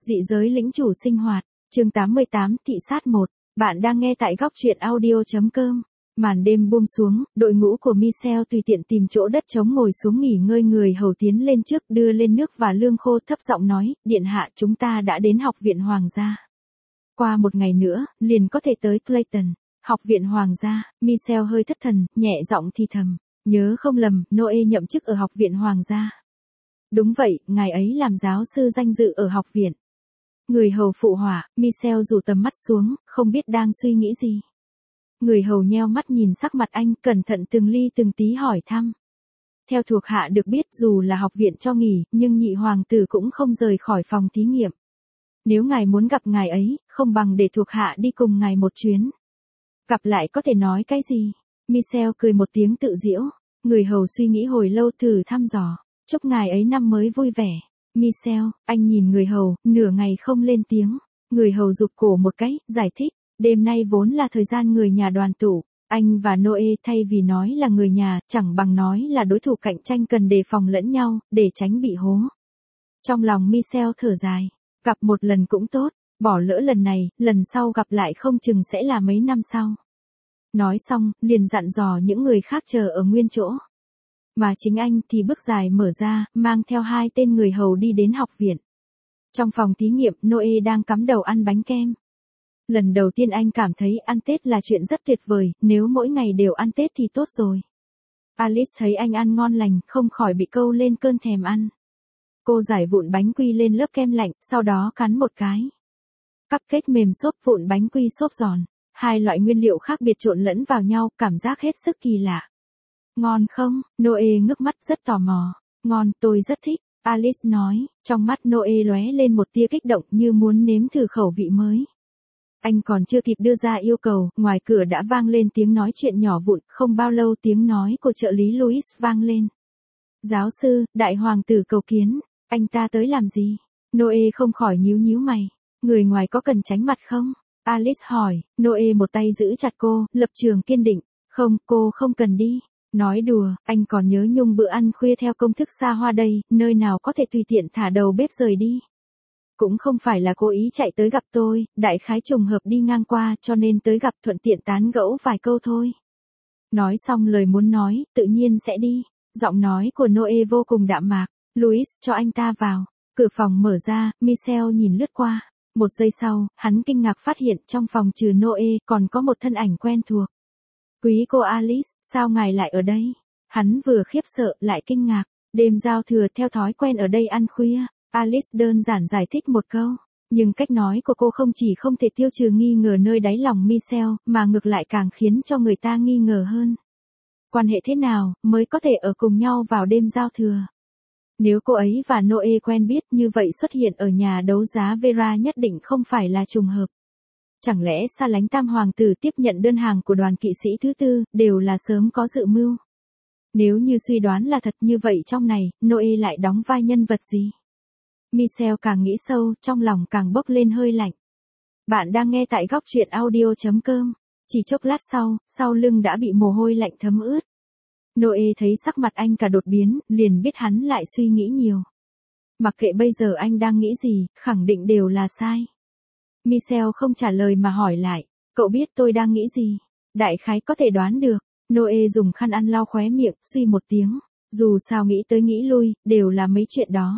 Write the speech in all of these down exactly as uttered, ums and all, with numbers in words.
Dị giới lĩnh chủ sinh hoạt, chương tám mươi tám, thị sát một. Bạn đang nghe tại góc truyện audio chấm com. Màn đêm buông xuống, đội ngũ của Michelle tùy tiện tìm chỗ đất trống ngồi xuống nghỉ ngơi, người hầu tiến lên trước đưa lên nước và lương khô, thấp giọng nói, điện hạ, chúng ta đã đến học viện hoàng gia. Qua một ngày nữa, liền có thể tới Clayton. Học viện hoàng gia, Michelle hơi thất thần, nhẹ giọng thì thầm. Nhớ không lầm, Noe nhậm chức ở học viện hoàng gia. Đúng vậy, ngài ấy làm giáo sư danh dự ở học viện. Người hầu phụ họa, Michelle rủ tầm mắt xuống, không biết đang suy nghĩ gì. Người hầu nheo mắt nhìn sắc mặt anh, cẩn thận từng ly từng tí hỏi thăm. Theo thuộc hạ được biết, dù là học viện cho nghỉ, nhưng nhị hoàng tử cũng không rời khỏi phòng thí nghiệm. Nếu ngài muốn gặp ngài ấy, không bằng để thuộc hạ đi cùng ngài một chuyến. Gặp lại có thể nói cái gì? Michelle cười một tiếng tự giễu. Người hầu suy nghĩ hồi lâu thử thăm dò. Chúc ngài ấy năm mới vui vẻ. Michelle, anh nhìn người hầu, nửa ngày không lên tiếng. Người hầu rụt cổ một cái, giải thích. Đêm nay vốn là thời gian người nhà đoàn tụ. Anh và Noe thay vì nói là người nhà, chẳng bằng nói là đối thủ cạnh tranh, cần đề phòng lẫn nhau, để tránh bị hố. Trong lòng Michelle thở dài. Gặp một lần cũng tốt, bỏ lỡ lần này, lần sau gặp lại không chừng sẽ là mấy năm sau. Nói xong, liền dặn dò những người khác chờ ở nguyên chỗ. Mà chính anh thì bước dài mở ra, mang theo hai tên người hầu đi đến học viện. Trong phòng thí nghiệm, Noe đang cắm đầu ăn bánh kem. Lần đầu tiên anh cảm thấy ăn Tết là chuyện rất tuyệt vời, nếu mỗi ngày đều ăn Tết thì tốt rồi. Alice thấy anh ăn ngon lành, không khỏi bị câu lên cơn thèm ăn. Cô giải vụn bánh quy lên lớp kem lạnh, sau đó cắn một cái. Cupcake mềm xốp, vụn bánh quy xốp giòn. Hai loại nguyên liệu khác biệt trộn lẫn vào nhau, cảm giác hết sức kỳ lạ. Ngon không? Noe ngước mắt rất tò mò. Ngon, tôi rất thích, Alice nói. Trong mắt Noe lóe lên một tia kích động như muốn nếm thử khẩu vị mới. Anh còn chưa kịp đưa ra yêu cầu, ngoài cửa đã vang lên tiếng nói chuyện nhỏ vụn, không bao lâu tiếng nói của trợ lý Louis vang lên. Giáo sư, đại hoàng tử cầu kiến, anh ta tới làm gì? Noe không khỏi nhíu nhíu mày. Người ngoài có cần tránh mặt không? Alice hỏi. Noe một tay giữ chặt cô, lập trường kiên định. Không, cô không cần đi. Nói đùa, anh còn nhớ nhung bữa ăn khuya theo công thức xa hoa đây, nơi nào có thể tùy tiện thả đầu bếp rời đi. Cũng không phải là cố ý chạy tới gặp tôi, đại khái trùng hợp đi ngang qua cho nên tới gặp thuận tiện tán gẫu vài câu thôi. Nói xong lời muốn nói, tự nhiên sẽ đi. Giọng nói của Noe vô cùng đạm mạc. Louis, cho anh ta vào. Cửa phòng mở ra, Michelle nhìn lướt qua. Một giây sau, hắn kinh ngạc phát hiện trong phòng trừ Noe còn có một thân ảnh quen thuộc. Quý cô Alice, sao ngài lại ở đây? Hắn vừa khiếp sợ lại kinh ngạc. Đêm giao thừa theo thói quen ở đây ăn khuya. Alice đơn giản giải thích một câu. Nhưng cách nói của cô không chỉ không thể tiêu trừ nghi ngờ nơi đáy lòng Michelle, mà ngược lại càng khiến cho người ta nghi ngờ hơn. Quan hệ thế nào mới có thể ở cùng nhau vào đêm giao thừa? Nếu cô ấy và Noe quen biết như vậy, xuất hiện ở nhà đấu giá Vera nhất định không phải là trùng hợp. Chẳng lẽ Xa Lánh Tam hoàng tử tiếp nhận đơn hàng của đoàn kỵ sĩ thứ tư, đều là sớm có dự mưu? Nếu như suy đoán là thật như vậy, trong này, Noe lại đóng vai nhân vật gì? Michelle càng nghĩ sâu, trong lòng càng bốc lên hơi lạnh. Bạn đang nghe tại góc truyện audio chấm com. Chỉ chốc lát sau, sau lưng đã bị mồ hôi lạnh thấm ướt. Noe thấy sắc mặt anh cả đột biến, liền biết hắn lại suy nghĩ nhiều. Mặc kệ bây giờ anh đang nghĩ gì, khẳng định đều là sai. Michelle không trả lời mà hỏi lại, cậu biết tôi đang nghĩ gì? Đại khái có thể đoán được. Noe dùng khăn ăn lau khóe miệng, suy một tiếng. Dù sao nghĩ tới nghĩ lui, đều là mấy chuyện đó.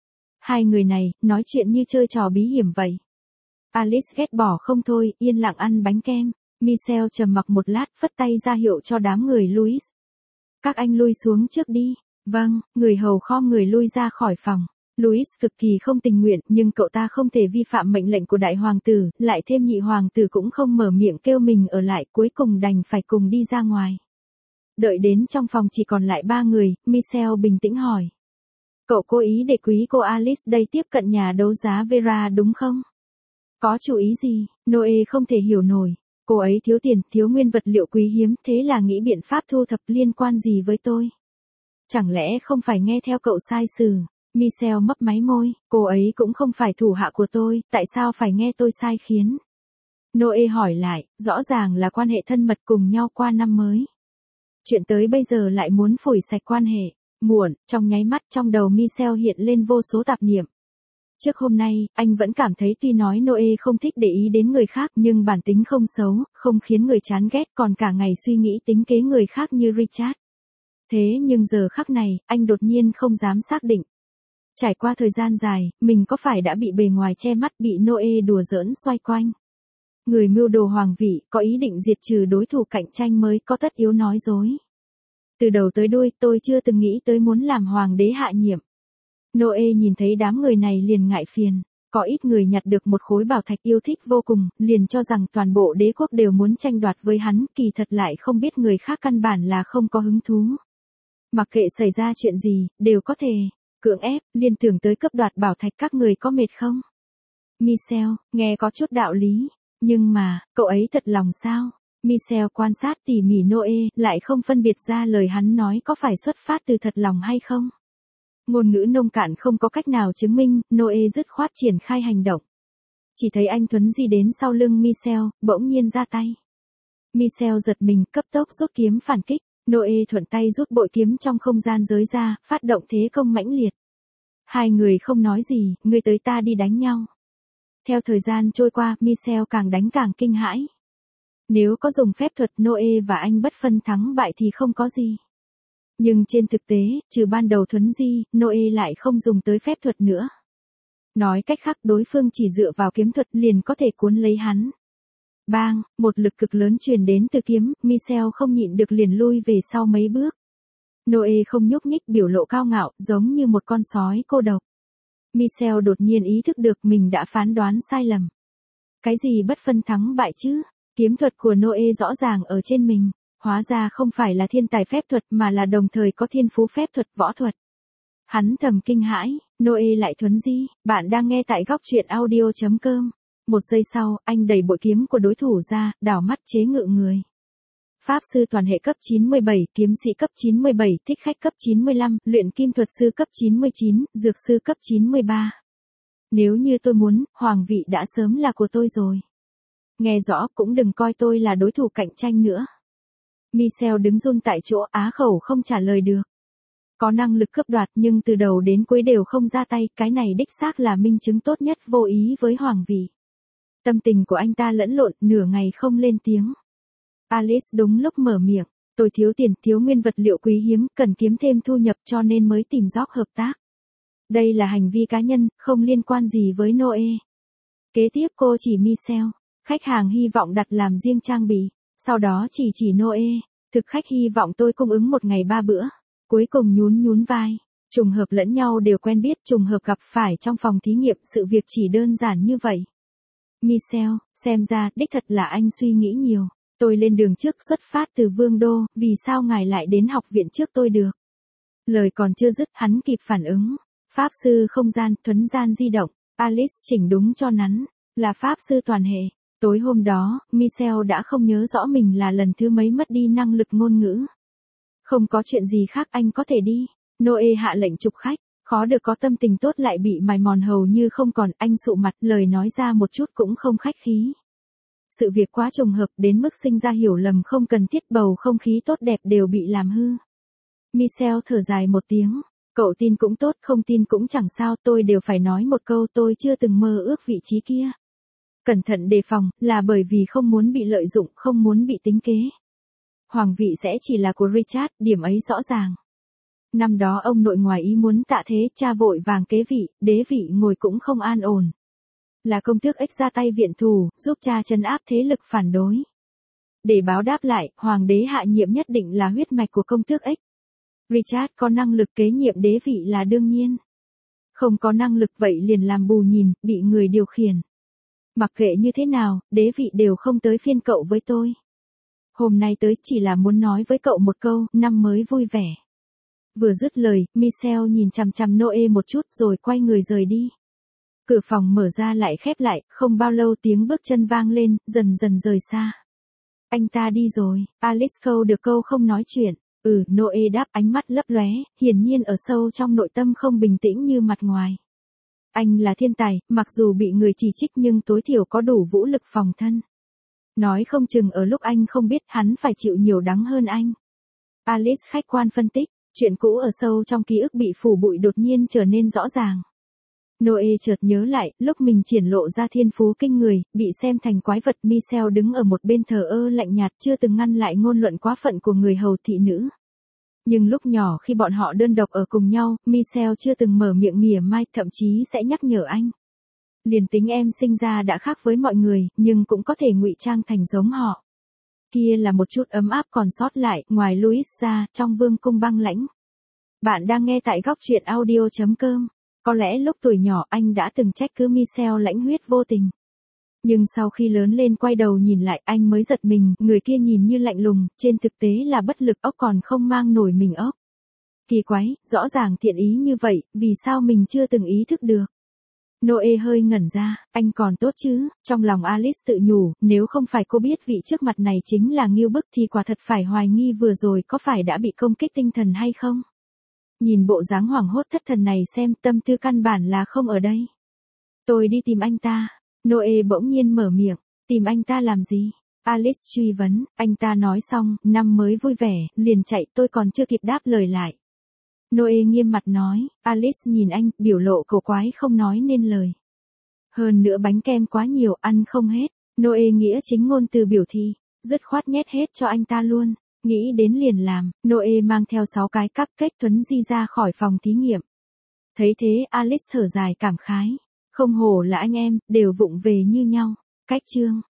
Hai người này, nói chuyện như chơi trò bí hiểm vậy. Alice ghét bỏ không thôi, yên lặng ăn bánh kem. Michelle trầm mặc một lát, phất tay ra hiệu cho đám người Louis. Các anh lui xuống trước đi. Vâng, người hầu khom người lui ra khỏi phòng. Louis cực kỳ không tình nguyện, nhưng cậu ta không thể vi phạm mệnh lệnh của đại hoàng tử, lại thêm nhị hoàng tử cũng không mở miệng kêu mình ở lại, cuối cùng đành phải cùng đi ra ngoài. Đợi đến trong phòng chỉ còn lại ba người, Michelle bình tĩnh hỏi. Cậu cố ý để quý cô Alice đây tiếp cận nhà đấu giá Vera đúng không? Có chú ý gì? Noe không thể hiểu nổi. Cô ấy thiếu tiền, thiếu nguyên vật liệu quý hiếm, thế là nghĩ biện pháp thu thập, liên quan gì với tôi? Chẳng lẽ không phải nghe theo cậu sai sử? Michelle mấp máy môi, cô ấy cũng không phải thủ hạ của tôi, tại sao phải nghe tôi sai khiến? Noe hỏi lại, rõ ràng là quan hệ thân mật cùng nhau qua năm mới. Chuyện tới bây giờ lại muốn phủi sạch quan hệ. Muộn, trong nháy mắt trong đầu Michelle hiện lên vô số tạp niệm. Trước hôm nay, anh vẫn cảm thấy tuy nói Noe không thích để ý đến người khác nhưng bản tính không xấu, không khiến người chán ghét còn cả ngày suy nghĩ tính kế người khác như Richard. Thế nhưng giờ khắc này, anh đột nhiên không dám xác định. Trải qua thời gian dài, mình có phải đã bị bề ngoài che mắt bị Noe đùa giỡn xoay quanh. Người mưu đồ hoàng vị, có ý định diệt trừ đối thủ cạnh tranh mới có tất yếu nói dối. Từ đầu tới đuôi tôi chưa từng nghĩ tới muốn làm hoàng đế hạ nhiệm. Noe nhìn thấy đám người này liền ngại phiền. Có ít người nhặt được một khối bảo thạch yêu thích vô cùng, liền cho rằng toàn bộ đế quốc đều muốn tranh đoạt với hắn, kỳ thật lại không biết người khác căn bản là không có hứng thú. Mặc kệ xảy ra chuyện gì, đều có thể cưỡng ép, liên tưởng tới cấp đoạt bảo thạch các người có mệt không? Michelle, nghe có chút đạo lý, nhưng mà, cậu ấy thật lòng sao? Michelle quan sát tỉ mỉ Noe, lại không phân biệt ra lời hắn nói có phải xuất phát từ thật lòng hay không. Ngôn ngữ nông cạn không có cách nào chứng minh, Noe dứt khoát triển khai hành động. Chỉ thấy anh Thuấn di đến sau lưng Michelle, bỗng nhiên ra tay. Michelle giật mình, cấp tốc rút kiếm phản kích. Noe thuận tay rút bội kiếm trong không gian giới ra, phát động thế công mãnh liệt. Hai người không nói gì, người tới ta đi đánh nhau. Theo thời gian trôi qua, Michelle càng đánh càng kinh hãi. Nếu có dùng phép thuật Noe và anh bất phân thắng bại thì không có gì. Nhưng trên thực tế, trừ ban đầu thuấn di, Noe lại không dùng tới phép thuật nữa. Nói cách khác đối phương chỉ dựa vào kiếm thuật liền có thể cuốn lấy hắn. Bang, một lực cực lớn truyền đến từ kiếm, Michelle không nhịn được liền lui về sau mấy bước. Noe không nhúc nhích biểu lộ cao ngạo, giống như một con sói cô độc. Michelle đột nhiên ý thức được mình đã phán đoán sai lầm. Cái gì bất phân thắng bại chứ? Kiếm thuật của Noe rõ ràng ở trên mình. Hóa ra không phải là thiên tài phép thuật mà là đồng thời có thiên phú phép thuật võ thuật. Hắn thầm kinh hãi, Noe lại thuấn di, bạn đang nghe tại góc truyện audio chấm com. Một giây sau, anh đẩy bội kiếm của đối thủ ra, đảo mắt chế ngự người. Pháp sư toàn hệ cấp chín mươi bảy, kiếm sĩ cấp chín mươi bảy, thích khách cấp chín mươi lăm, luyện kim thuật sư cấp chín mươi chín, dược sư cấp chín mươi ba. Nếu như tôi muốn, hoàng vị đã sớm là của tôi rồi. Nghe rõ, cũng đừng coi tôi là đối thủ cạnh tranh nữa. Michelle đứng run tại chỗ, á khẩu không trả lời được. Có năng lực cướp đoạt nhưng từ đầu đến cuối đều không ra tay, cái này đích xác là minh chứng tốt nhất vô ý với hoàng vị. Tâm tình của anh ta lẫn lộn, nửa ngày không lên tiếng. Alice đúng lúc mở miệng, tôi thiếu tiền, thiếu nguyên vật liệu quý hiếm, cần kiếm thêm thu nhập cho nên mới tìm job hợp tác. Đây là hành vi cá nhân, không liên quan gì với Noe. Kế tiếp cô chỉ Michelle, khách hàng hy vọng đặt làm riêng trang bị, sau đó chỉ chỉ Noe, thực khách hy vọng tôi cung ứng một ngày ba bữa, cuối cùng nhún nhún vai. Trùng hợp lẫn nhau đều quen biết, trùng hợp gặp phải trong phòng thí nghiệm, sự việc chỉ đơn giản như vậy. Michelle, xem ra, đích thật là anh suy nghĩ nhiều. Tôi lên đường trước xuất phát từ Vương Đô, vì sao ngài lại đến học viện trước tôi được? Lời còn chưa dứt, hắn kịp phản ứng. Pháp sư không gian, thuấn gian di động, Alice chỉnh đúng cho nắn, là pháp sư toàn hệ. Tối hôm đó, Michelle đã không nhớ rõ mình là lần thứ mấy mất đi năng lực ngôn ngữ. Không có chuyện gì khác anh có thể đi. Noe hạ lệnh chụp khách, khó được có tâm tình tốt lại bị mài mòn hầu như không còn, anh sụ mặt, lời nói ra một chút cũng không khách khí. Sự việc quá trùng hợp đến mức sinh ra hiểu lầm không cần thiết, bầu không khí tốt đẹp đều bị làm hư. Michelle thở dài một tiếng, cậu tin cũng tốt, không tin cũng chẳng sao, tôi đều phải nói một câu, tôi chưa từng mơ ước vị trí kia. Cẩn thận đề phòng, là bởi vì không muốn bị lợi dụng, không muốn bị tính kế. Hoàng vị sẽ chỉ là của Richard, điểm ấy rõ ràng. Năm đó ông nội ngoài ý muốn tạ thế, cha vội vàng kế vị, đế vị ngồi cũng không an ổn. Là công tước X ra tay viện thù, giúp cha trấn áp thế lực phản đối. Để báo đáp lại, hoàng đế hạ nhiệm nhất định là huyết mạch của công tước X. Richard có năng lực kế nhiệm đế vị là đương nhiên. Không có năng lực vậy liền làm bù nhìn, bị người điều khiển. Mặc kệ như thế nào, đế vị đều không tới phiên cậu với tôi. Hôm nay tới chỉ là muốn nói với cậu một câu, năm mới vui vẻ. Vừa dứt lời, Michelle nhìn chằm chằm Noe một chút rồi quay người rời đi. Cửa phòng mở ra lại khép lại, không bao lâu tiếng bước chân vang lên, dần dần rời xa. Anh ta đi rồi, Alice câu được câu không nói chuyện. Ừ, Noe đáp, ánh mắt lấp lóe, hiển nhiên ở sâu trong nội tâm không bình tĩnh như mặt ngoài. Anh là thiên tài, mặc dù bị người chỉ trích nhưng tối thiểu có đủ vũ lực phòng thân. Nói không chừng ở lúc anh không biết hắn phải chịu nhiều đắng hơn anh. Alice khách quan phân tích, chuyện cũ ở sâu trong ký ức bị phủ bụi đột nhiên trở nên rõ ràng. Noe chợt nhớ lại, lúc mình triển lộ ra thiên phú kinh người, bị xem thành quái vật, Michelle đứng ở một bên thờ ơ lạnh nhạt, chưa từng ngăn lại ngôn luận quá phận của người hầu thị nữ. Nhưng lúc nhỏ khi bọn họ đơn độc ở cùng nhau, Michelle chưa từng mở miệng mỉa mai, thậm chí sẽ nhắc nhở anh. Liền tính em sinh ra đã khác với mọi người, nhưng cũng có thể ngụy trang thành giống họ. Kia là một chút ấm áp còn sót lại, ngoài Louis ra, trong vương cung băng lãnh. Bạn đang nghe tại góc truyện audio chấm com. Có lẽ lúc tuổi nhỏ anh đã từng trách cứ Michelle lãnh huyết vô tình. Nhưng sau khi lớn lên quay đầu nhìn lại anh mới giật mình, người kia nhìn như lạnh lùng, trên thực tế là bất lực, ốc còn không mang nổi mình ốc. Kỳ quái, rõ ràng thiện ý như vậy, vì sao mình chưa từng ý thức được. Noe hơi ngẩn ra, anh còn tốt chứ, trong lòng Alice tự nhủ, nếu không phải cô biết vị trước mặt này chính là Ngưu Bức thì quả thật phải hoài nghi vừa rồi có phải đã bị công kích tinh thần hay không. Nhìn bộ dáng hoảng hốt thất thần này xem, tâm tư căn bản là không ở đây. Tôi đi tìm anh ta. Noe bỗng nhiên mở miệng, tìm anh ta làm gì? Alice truy vấn, anh ta nói xong, năm mới vui vẻ, liền chạy, tôi còn chưa kịp đáp lời lại. Noe nghiêm mặt nói, Alice nhìn anh, biểu lộ cổ quái không nói nên lời. Hơn nữa bánh kem quá nhiều, ăn không hết. Noe nghĩa chính ngôn từ biểu thị, dứt khoát nhét hết cho anh ta luôn. Nghĩ đến liền làm, Noe mang theo sáu cái cupcake thuấn di ra khỏi phòng thí nghiệm. Thấy thế Alice thở dài cảm khái. Không hổ là anh em, đều vụng về như nhau. Cách chương.